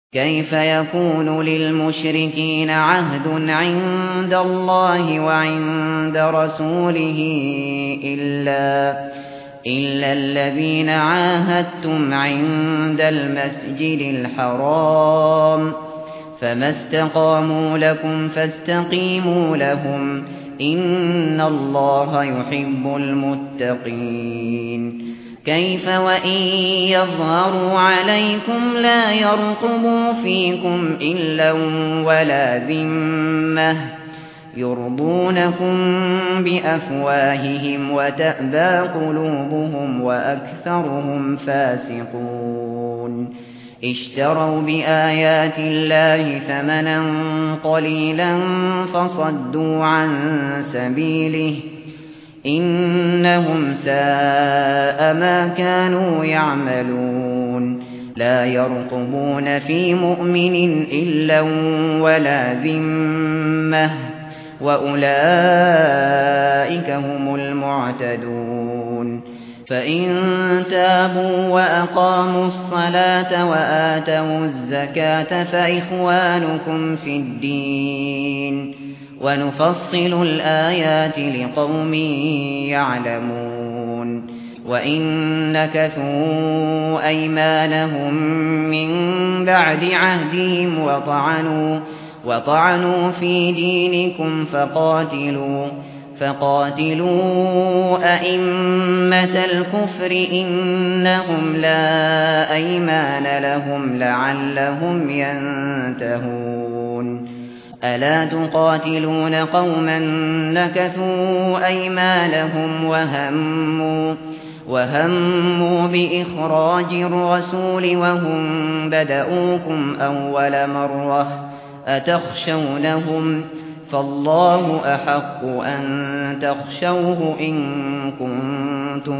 كيف يكون للمشركين عهد عند الله وعند رسوله إلا الذين عاهدتم عند المسجد الحرام فما استقاموا لكم فاستقيموا لهم إن الله يحب المتقين كيف وإن يظهروا عليكم لا يرقبوا فيكم إلا ولا ذمة يرضونكم بأفواههم وتأبى قلوبهم وأكثرهم فاسقون اشتروا بآيات الله ثمنا قليلا فصدوا عن سبيله إنهم ساء ما كانوا يعملون لا يرقبون في مؤمن إلا ولا ذمة وأولئك هم المعتدون فإن تابوا وأقاموا الصلاة وآتوا الزكاة فإخوانكم في الدين ونفصل الآيات لقوم يعلمون وإن نكثوا أيمانهم من بعد عهدهم وطعنوا في دينكم فقاتلوا أئمة الكفر إنهم لا أيمان لهم لعلهم ينتهون ألا تقاتلون قوما نكثوا أيمانهم وهموا بإخراج الرسول وهم بدؤوكم أول مرة أتخشونهم فالله أحق أن تخشوه إن كنتم